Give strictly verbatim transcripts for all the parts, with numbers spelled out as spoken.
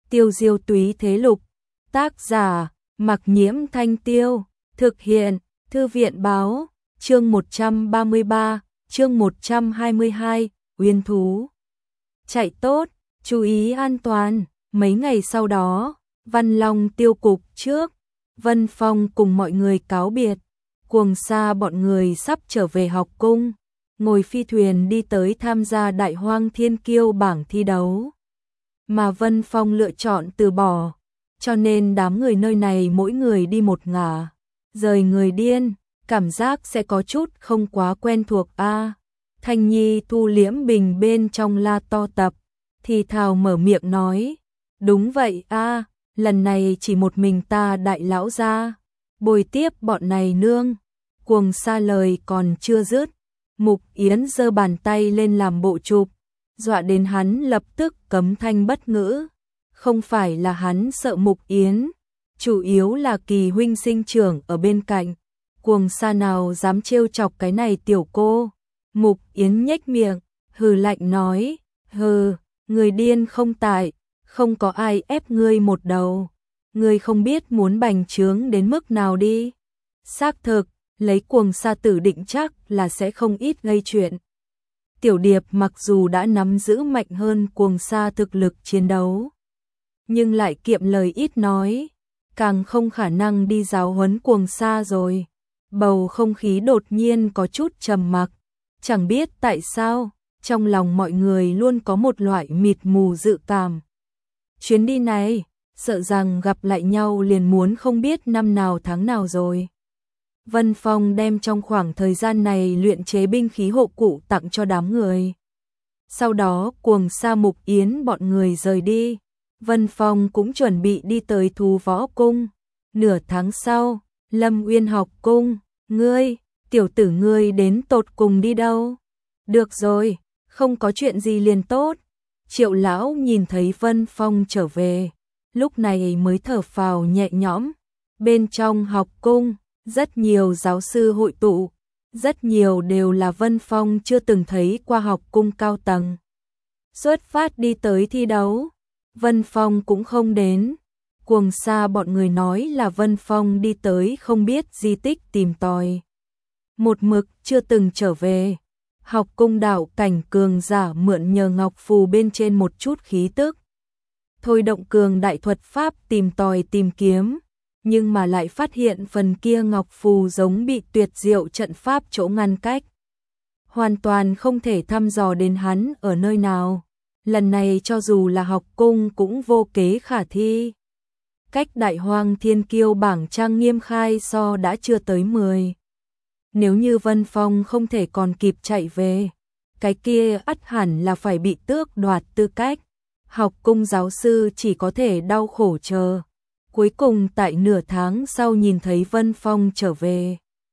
Tiêu diêu túy thế lục. Tác giả, Mặc Nhiễm Thanh Tiêu. Thực hiện, Thư viện báo. Chương một trăm ba mươi ba, chương một trăm hai mươi hai, Uyên thú. Chạy tốt, chú ý an toàn. Mấy ngày sau đó, Văn Long tiêu cục trước, Vân Phong cùng mọi người cáo biệt. Cuồng Sa bọn người sắp trở về học cung, ngồi phi thuyền đi tới tham gia Đại Hoang Thiên Kiêu bảng thi đấu. Mà Vân Phong lựa chọn từ bỏ, cho nên đám người nơi này mỗi người đi một ngả. Rời người điên, cảm giác sẽ có chút không quá quen thuộc a. À, Thanh Nhi thu liễm bình bên trong la to tập, thì thào mở miệng nói, đúng vậy a, à, lần này chỉ một mình ta đại lão ra, bồi tiếp bọn này nương. Cuồng Sa lời còn chưa dứt, Mục Yến giơ bàn tay lên làm bộ chụp, dọa đến hắn lập tức cấm thanh bất ngữ. Không phải là hắn sợ Mục Yến, chủ yếu là Kỳ huynh sinh trưởng ở bên cạnh. Cuồng Sa nào dám trêu chọc cái này tiểu cô. Mục Yến nhếch miệng, hừ lạnh nói, hừ, người điên không tại, không có ai ép ngươi một đầu. Ngươi không biết muốn bành trướng đến mức nào đi. Xác thực, lấy Cuồng Sa tử định chắc là sẽ không ít gây chuyện. Tiểu Điệp mặc dù đã nắm giữ mạnh hơn Cuồng Sa thực lực chiến đấu, nhưng lại kiệm lời ít nói, càng không khả năng đi giáo huấn Cuồng Sa rồi. Bầu không khí đột nhiên có chút trầm mặc, chẳng biết tại sao, trong lòng mọi người luôn có một loại mịt mù dự cảm. Chuyến đi này, sợ rằng gặp lại nhau liền muốn không biết năm nào tháng nào rồi. Vân Phong đem trong khoảng thời gian này luyện chế binh khí hộ cụ tặng cho đám người. Sau đó Cuồng Sa Mục Yến bọn người rời đi. Vân Phong cũng chuẩn bị đi tới Thú Võ Cung. Nửa tháng sau, Lâm Uyên học cung, ngươi, tiểu tử ngươi đến tột cùng đi đâu? Được rồi, không có chuyện gì liền tốt. Triệu lão nhìn thấy Vân Phong trở về, lúc này mới thở phào nhẹ nhõm. Bên trong học cung, rất nhiều giáo sư hội tụ, rất nhiều đều là Vân Phong chưa từng thấy qua học cung cao tầng. Xuất phát đi tới thi đấu, Vân Phong cũng không đến. Cuồng Sa bọn người nói là Vân Phong đi tới không biết di tích tìm tòi, một mực chưa từng trở về. Học cung đạo cảnh cường giả mượn nhờ ngọc phù bên trên một chút khí tức, thôi động cường đại thuật pháp tìm tòi tìm kiếm, nhưng mà lại phát hiện phần kia ngọc phù giống bị tuyệt diệu trận pháp chỗ ngăn cách, hoàn toàn không thể thăm dò đến hắn ở nơi nào. Lần này cho dù là học cung cũng vô kế khả thi. Cách Đại Hoang Thiên Kiêu bảng trang nghiêm khai so đã chưa tới mười. Nếu như Vân Phong không thể còn kịp chạy về, cái kia ắt hẳn là phải bị tước đoạt tư cách. Học cung giáo sư chỉ có thể đau khổ chờ. Cuối cùng tại nửa tháng sau nhìn thấy Vân Phong trở về.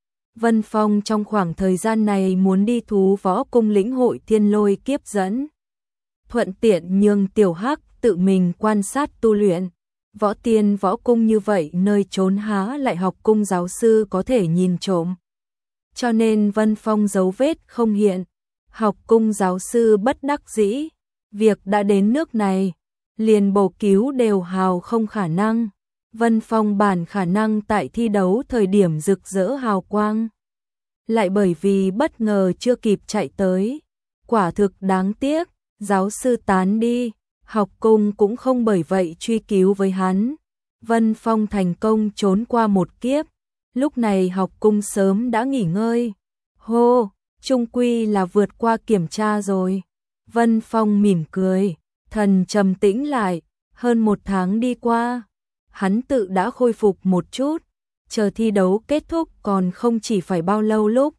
Vân Phong trong khoảng thời gian này muốn đi Thú Võ Cung lĩnh hội thiên lôi kiếp dẫn, thuận tiện nhường Tiểu Hắc tự mình quan sát tu luyện. Võ Tiên Võ Cung như vậy nơi trốn há lại học cung giáo sư có thể nhìn trộm. Cho nên Vân Phong dấu vết không hiện. Học cung giáo sư bất đắc dĩ, việc đã đến nước này, liền bổ cứu đều hào không khả năng. Vân Phong bản khả năng tại thi đấu thời điểm rực rỡ hào quang, lại bởi vì bất ngờ chưa kịp chạy tới. Quả thực đáng tiếc, giáo sư tán đi, học cung cũng không bởi vậy truy cứu với hắn. Vân Phong thành công trốn qua một kiếp, lúc này học cung sớm đã nghỉ ngơi. Hô, chung quy là vượt qua kiểm tra rồi. Vân Phong mỉm cười, thần trầm tĩnh lại. Hơn một tháng đi qua, hắn tự đã khôi phục một chút, chờ thi đấu kết thúc còn không chỉ phải bao lâu lúc.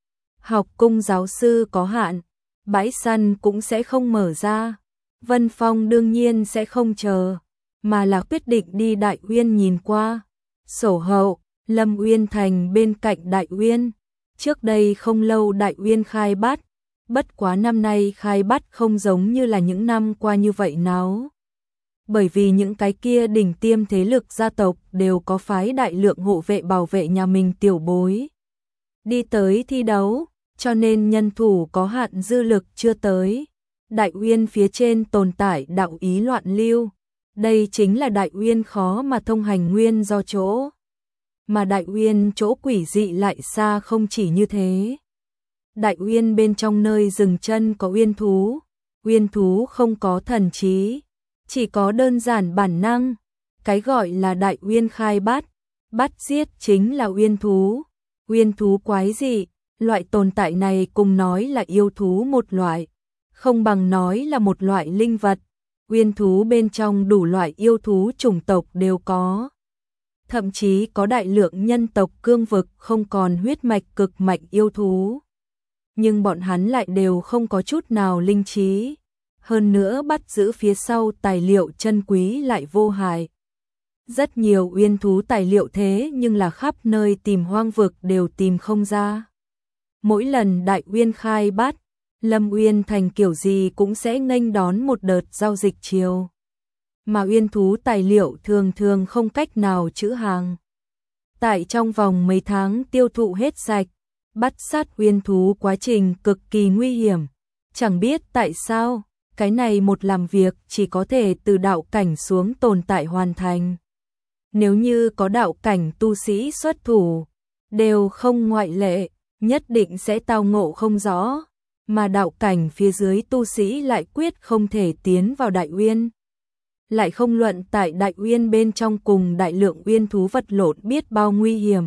Học cung giáo sư có hạn, bãi săn cũng sẽ không mở ra. Vân Phong đương nhiên sẽ không chờ, mà là quyết định đi Đại Uyên nhìn qua. Sổ hậu, Lâm Uyên Thành bên cạnh Đại Uyên. Trước đây không lâu Đại Uyên khai bắt, bất quá năm nay khai bắt không giống như là những năm qua như vậy náo. Bởi vì những cái kia đỉnh tiêm thế lực gia tộc đều có phái đại lượng hộ vệ bảo vệ nhà mình tiểu bối đi tới thi đấu, cho nên nhân thủ có hạn dư lực chưa tới. Đại Uyên phía trên tồn tại đạo ý loạn lưu, Đây chính là Đại Uyên khó mà thông hành nguyên do chỗ. Mà Đại Uyên chỗ quỷ dị lại xa không chỉ như thế. Đại Uyên bên trong nơi dừng chân có uyên thú. Uyên thú không có thần trí, chỉ có đơn giản bản năng. Cái gọi là Đại Uyên khai bắt, bắt giết chính là uyên thú. Uyên thú quái dị, loại tồn tại này cùng nói là yêu thú một loại, không bằng nói là một loại linh vật. Uyên thú bên trong đủ loại yêu thú chủng tộc đều có. Thậm chí có đại lượng nhân tộc cương vực không còn huyết mạch cực mạnh yêu thú. Nhưng bọn hắn lại đều không có chút nào linh trí. Hơn nữa bắt giữ phía sau tài liệu chân quý lại vô hại. Rất nhiều uyên thú tài liệu thế nhưng là khắp nơi tìm hoang vực đều tìm không ra. Mỗi lần Đại Uyên khai bắt, Lâm Uyên Thành kiểu gì cũng sẽ nghênh đón một đợt giao dịch chiều. Mà uyên thú tài liệu thường thường không cách nào trữ hàng. Tại trong vòng mấy tháng tiêu thụ hết sạch, bắt sát uyên thú quá trình cực kỳ nguy hiểm. Chẳng biết tại sao, cái này một làm việc chỉ có thể từ đạo cảnh xuống tồn tại hoàn thành. Nếu như có đạo cảnh tu sĩ xuất thủ, đều không ngoại lệ, nhất định sẽ tao ngộ không rõ. Mà đạo cảnh phía dưới tu sĩ lại quyết không thể tiến vào Đại Uyên. Lại không luận tại Đại Uyên bên trong cùng đại lượng uyên thú vật lộn biết bao nguy hiểm.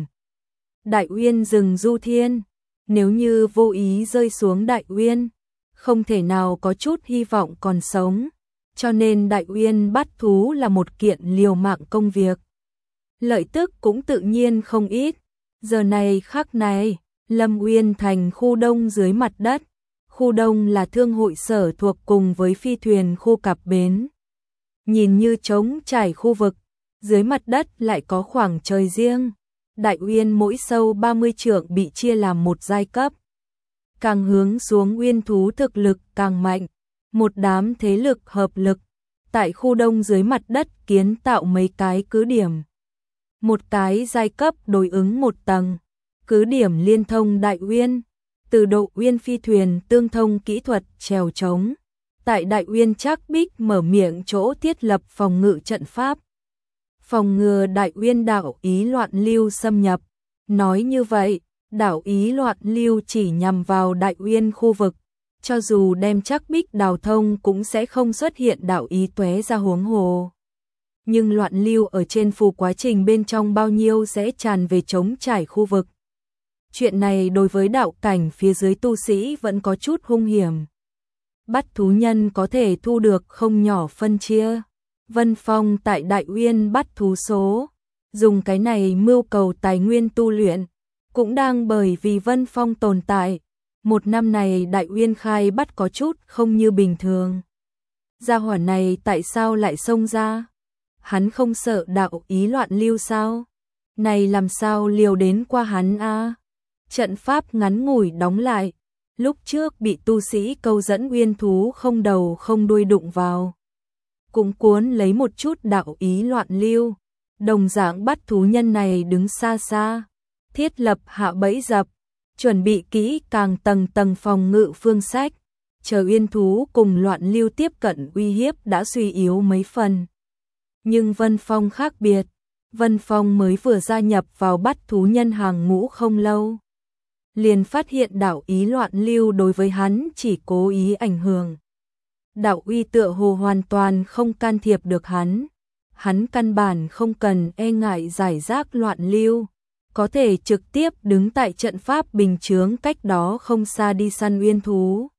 Đại Uyên rừng du thiên, nếu như vô ý rơi xuống Đại Uyên, không thể nào có chút hy vọng còn sống, cho nên Đại Uyên bắt thú là một kiện liều mạng công việc. Lợi tức cũng tự nhiên không ít. Giờ này khắc này, Lâm Uyên Thành khu đông dưới mặt đất. Khu đông là thương hội sở thuộc cùng với phi thuyền khu cập bến. Nhìn như trống trải khu vực, dưới mặt đất lại có khoảng trời riêng. Đại Uyên mỗi sâu ba mươi trượng bị chia làm một giai cấp. Càng hướng xuống uyên thú thực lực càng mạnh. Một đám thế lực hợp lực, tại khu đông dưới mặt đất kiến tạo mấy cái cứ điểm. Một cái giai cấp đối ứng một tầng, cứ điểm liên thông Đại Uyên. Từ độ Uyên phi thuyền tương thông kỹ thuật trèo trống. Tại Đại Uyên Trác Bích mở miệng chỗ thiết lập phòng ngự trận pháp. Phòng ngừa Đại Uyên đảo ý loạn lưu xâm nhập. Nói như vậy, đảo ý loạn lưu chỉ nhằm vào Đại Uyên khu vực. Cho dù đem Trác Bích đào thông cũng sẽ không xuất hiện đảo ý tóe ra huống hồ. Nhưng loạn lưu ở trên phù quá trình bên trong bao nhiêu sẽ tràn về trống trải khu vực. Chuyện này đối với đạo cảnh phía dưới tu sĩ vẫn có chút hung hiểm. Bắt thú nhân có thể thu được không nhỏ phân chia. Vân Phong tại Đại Uyên bắt thú số, dùng cái này mưu cầu tài nguyên tu luyện, cũng đang bởi vì Vân Phong tồn tại. Một năm này Đại Uyên khai bắt có chút không như bình thường. Gia hỏa này tại sao lại xông ra? Hắn không sợ đạo ý loạn lưu sao? Này làm sao liều đến qua hắn a? Trận pháp ngắn ngủi đóng lại, lúc trước bị tu sĩ câu dẫn uyên thú không đầu không đuôi đụng vào. Cũng cuốn lấy một chút đạo ý loạn lưu, đồng dạng bắt thú nhân này đứng xa xa, thiết lập hạ bẫy dập, chuẩn bị kỹ càng tầng tầng phòng ngự phương sách, chờ uyên thú cùng loạn lưu tiếp cận uy hiếp đã suy yếu mấy phần. Nhưng Vân Phong khác biệt, Vân Phong mới vừa gia nhập vào bắt thú nhân hàng ngũ không lâu. Liền phát hiện đạo ý loạn lưu đối với hắn chỉ cố ý ảnh hưởng. Đạo uy tựa hồ hoàn toàn không can thiệp được hắn. Hắn căn bản không cần e ngại giải rác loạn lưu, có thể trực tiếp đứng tại trận pháp bình chướng cách đó không xa đi săn uyên thú.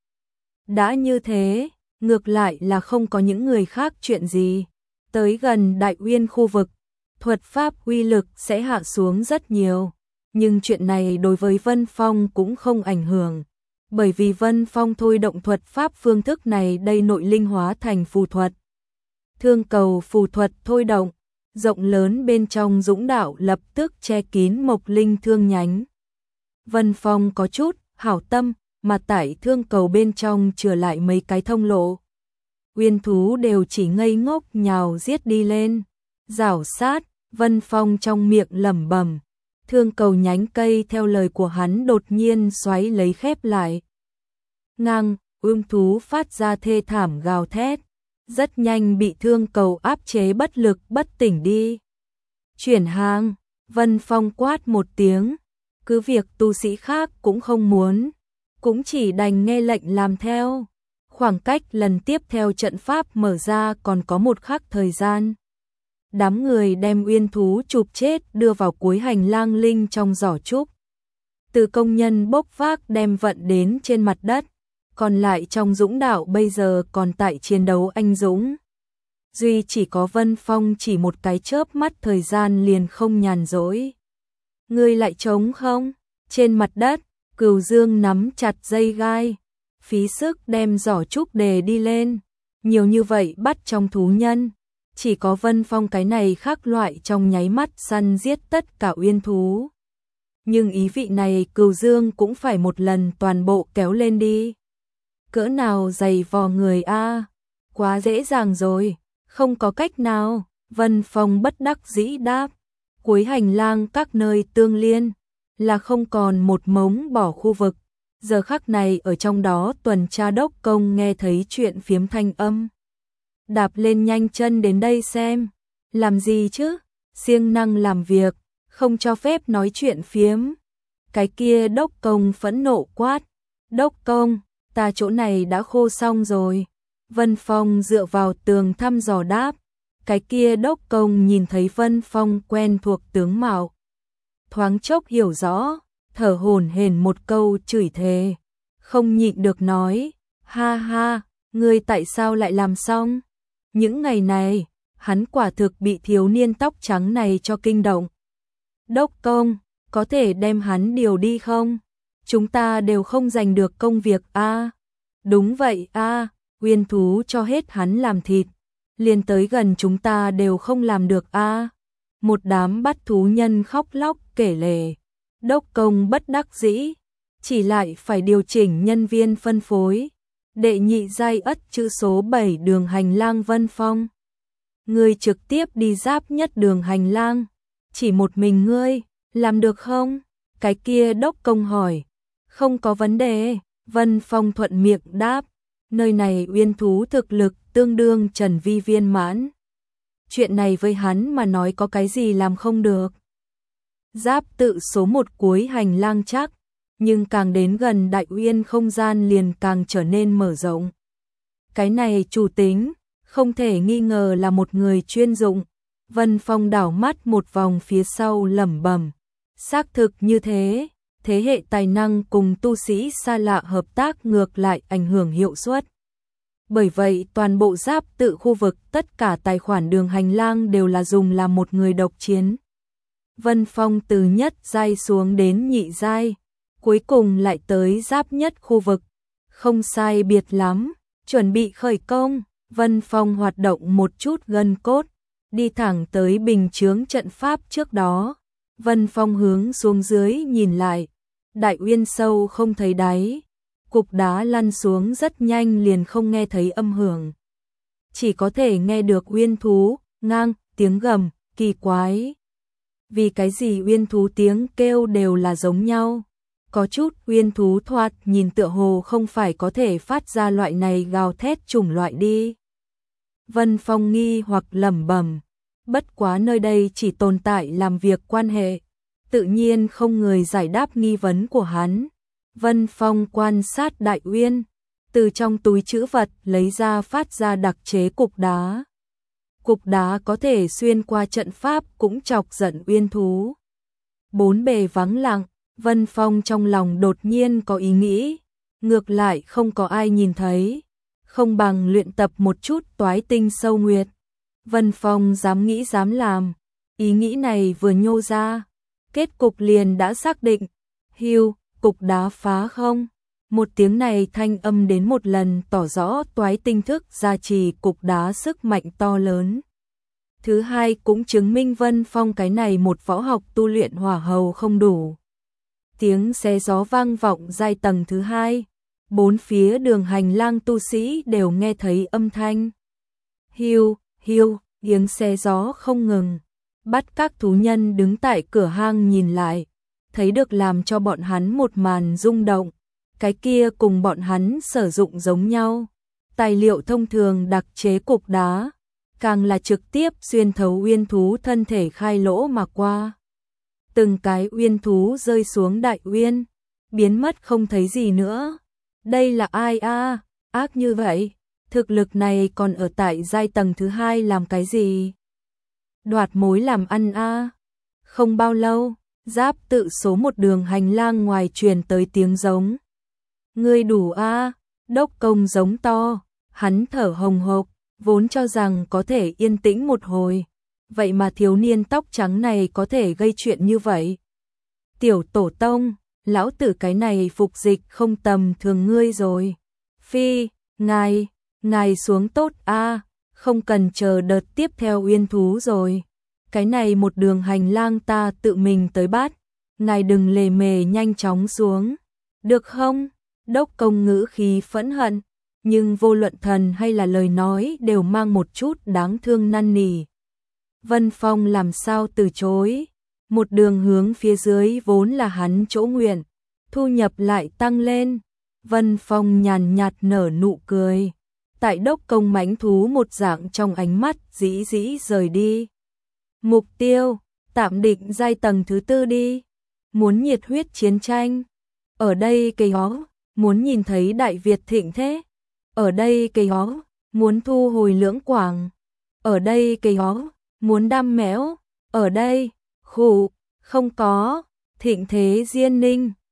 Đã như thế, ngược lại là không có những người khác chuyện gì. Tới gần Đại Uyên khu vực, thuật pháp uy lực sẽ hạ xuống rất nhiều. Nhưng chuyện này đối với Vân Phong cũng không ảnh hưởng, bởi vì Vân Phong thôi động thuật pháp phương thức này đây nội linh hóa thành phù thuật. Thương cầu phù thuật thôi động, rộng lớn bên trong dũng đạo lập tức che kín mộc linh thương nhánh. Vân Phong có chút hảo tâm, mà tại thương cầu bên trong chừa lại mấy cái thông lộ. Uyên thú đều chỉ ngây ngốc nhào giết đi lên, rảo sát. Vân Phong trong miệng lẩm bẩm. Thương cầu nhánh cây theo lời của hắn đột nhiên xoáy lấy khép lại. Ngang, ương thú phát ra thê thảm gào thét, rất nhanh bị thương cầu áp chế bất lực bất tỉnh đi. Chuyển hàng, Vân Phong quát một tiếng, cứ việc tu sĩ khác cũng không muốn, cũng chỉ đành nghe lệnh làm theo. Khoảng cách lần tiếp theo trận pháp mở ra còn có một khắc thời gian. Đám người đem uyên thú chụp chết đưa vào cuối hành lang linh trong giỏ trúc. Từ công nhân bốc vác đem vận đến trên mặt đất, còn lại trong dũng đạo bây giờ còn tại chiến đấu anh dũng. Duy chỉ có Vân Phong chỉ một cái chớp mắt thời gian liền không nhàn rỗi. Ngươi lại trống không? Trên mặt đất, Cửu Dương nắm chặt dây gai, phí sức đem giỏ trúc đề đi lên. Nhiều như vậy bắt trong thú nhân, chỉ có Vân Phong cái này khác loại trong nháy mắt săn giết tất cả uyên thú. Nhưng ý vị này Cửu Dương cũng phải một lần toàn bộ kéo lên đi. Cỡ nào dày vò người a, quá dễ dàng rồi, không có cách nào. Vân Phong bất đắc dĩ đáp, cuối hành lang các nơi tương liên là không còn một mống bỏ khu vực. Giờ khắc này ở trong đó tuần tra đốc công nghe thấy chuyện phiếm thanh âm. Đạp lên nhanh chân đến đây xem. Làm gì chứ? Siêng năng làm việc, không cho phép nói chuyện phiếm. Cái kia đốc công phẫn nộ quát. Đốc công, ta chỗ này đã khô xong rồi. Vân Phong dựa vào tường thăm dò đáp. Cái kia đốc công nhìn thấy Vân Phong quen thuộc tướng mạo. Thoáng chốc hiểu rõ, thở hổn hển một câu chửi thề. Không nhịn được nói, ha ha, ngươi tại sao lại làm xong? Những ngày này, hắn quả thực bị thiếu niên tóc trắng này cho kinh động. Đốc công, có thể đem hắn điều đi không? Chúng ta đều không giành được công việc a. À, đúng vậy a, à, uyên thú cho hết hắn làm thịt, liền tới gần chúng ta đều không làm được a. À. Một đám bắt thú nhân khóc lóc kể lể. Đốc công bất đắc dĩ, chỉ lại phải điều chỉnh nhân viên phân phối. Đệ nhị giai ất chữ số bảy đường hành lang Vân Phong. Ngươi trực tiếp đi giáp nhất đường hành lang, chỉ một mình ngươi, làm được không? Cái kia đốc công hỏi. Không có vấn đề, Vân Phong thuận miệng đáp. Nơi này uyên thú thực lực tương đương Trần Vi viên mãn. Chuyện này với hắn mà nói có cái gì làm không được. Giáp tự số một cuối hành lang chắc, nhưng càng đến gần đại uyên không gian liền càng trở nên mở rộng. Cái này chủ tính, không thể nghi ngờ là một người chuyên dụng. Vân Phong đảo mắt một vòng phía sau lẩm bẩm, xác thực như thế, thế hệ tài năng cùng tu sĩ xa lạ hợp tác ngược lại ảnh hưởng hiệu suất. Bởi vậy toàn bộ giáp tự khu vực tất cả tài khoản đường hành lang đều là dùng làm một người độc chiến. Vân Phong từ nhất giai xuống đến nhị giai, cuối cùng lại tới giáp nhất khu vực. Không sai biệt lắm, chuẩn bị khởi công, Vân Phong hoạt động một chút gân cốt, đi thẳng tới bình chướng trận pháp trước đó. Vân Phong hướng xuống dưới nhìn lại, đại uyên sâu không thấy đáy, cục đá lăn xuống rất nhanh liền không nghe thấy âm hưởng. Chỉ có thể nghe được uyên thú, ngang, tiếng gầm, kỳ quái. Vì cái gì uyên thú tiếng kêu đều là giống nhau? Có chút uyên thú thoạt nhìn tựa hồ không phải có thể phát ra loại này gào thét chủng loại đi. Vân Phong nghi hoặc lẩm bẩm, bất quá nơi đây chỉ tồn tại làm việc quan hệ, tự nhiên không người giải đáp nghi vấn của hắn. Vân Phong quan sát đại uyên, từ trong túi trữ vật lấy ra phát ra đặc chế cục đá. Cục đá có thể xuyên qua trận pháp cũng chọc giận uyên thú. Bốn bề vắng lặng, Vân Phong trong lòng đột nhiên có ý nghĩ, ngược lại không có ai nhìn thấy, không bằng luyện tập một chút toái tinh sâu nguyệt. Vân Phong dám nghĩ dám làm, ý nghĩ này vừa nhô ra, kết cục liền đã xác định. Hưu, cục đá phá không? Một tiếng này thanh âm đến một lần tỏ rõ toái tinh thức gia trì cục đá sức mạnh to lớn. Thứ hai cũng chứng minh Vân Phong cái này một võ học tu luyện hỏa hầu không đủ. Tiếng xé gió vang vọng giai tầng thứ hai, bốn phía đường hành lang tu sĩ đều nghe thấy âm thanh. Hiu, hiu, tiếng xé gió không ngừng. Bắt các thú nhân đứng tại cửa hang nhìn lại, thấy được làm cho bọn hắn một màn rung động. Cái kia cùng bọn hắn sử dụng giống nhau. Tài liệu thông thường đặc chế cục đá, càng là trực tiếp xuyên thấu uyên thú thân thể khai lỗ mà qua. Từng cái uyên thú rơi xuống đại uyên, biến mất không thấy gì nữa. Đây là ai a? Ác như vậy, thực lực này còn ở tại giai tầng thứ hai làm cái gì? Đoạt mối làm ăn a. Không bao lâu, giáp tự số một đường hành lang ngoài truyền tới tiếng giống. Ngươi đủ a, đốc công giống to, hắn thở hồng hộc, vốn cho rằng có thể yên tĩnh một hồi. Vậy mà thiếu niên tóc trắng này có thể gây chuyện như vậy. Tiểu tổ tông, lão tử cái này phục dịch không tầm thường ngươi rồi. Phi, ngài, ngài xuống tốt a, không cần chờ đợt tiếp theo uyên thú rồi. Cái này một đường hành lang ta tự mình tới bắt, ngài đừng lề mề nhanh chóng xuống. Được không? Đốc công ngữ khí phẫn hận, nhưng vô luận thần hay là lời nói đều mang một chút đáng thương năn nỉ. Vân Phong làm sao từ chối, một đường hướng phía dưới vốn là hắn chỗ nguyện, thu nhập lại tăng lên. Vân Phong nhàn nhạt nở nụ cười, tại đốc công mãnh thú một dạng trong ánh mắt dĩ dĩ rời đi. Mục tiêu, tạm định giai tầng thứ tư đi, muốn nhiệt huyết chiến tranh, ở đây cây hó, muốn nhìn thấy Đại Việt thịnh thế, ở đây cây hó, muốn thu hồi lưỡng quảng, ở đây cây hó, muốn đam mẽo, ở đây, khủ, không có, thịnh thế diên ninh.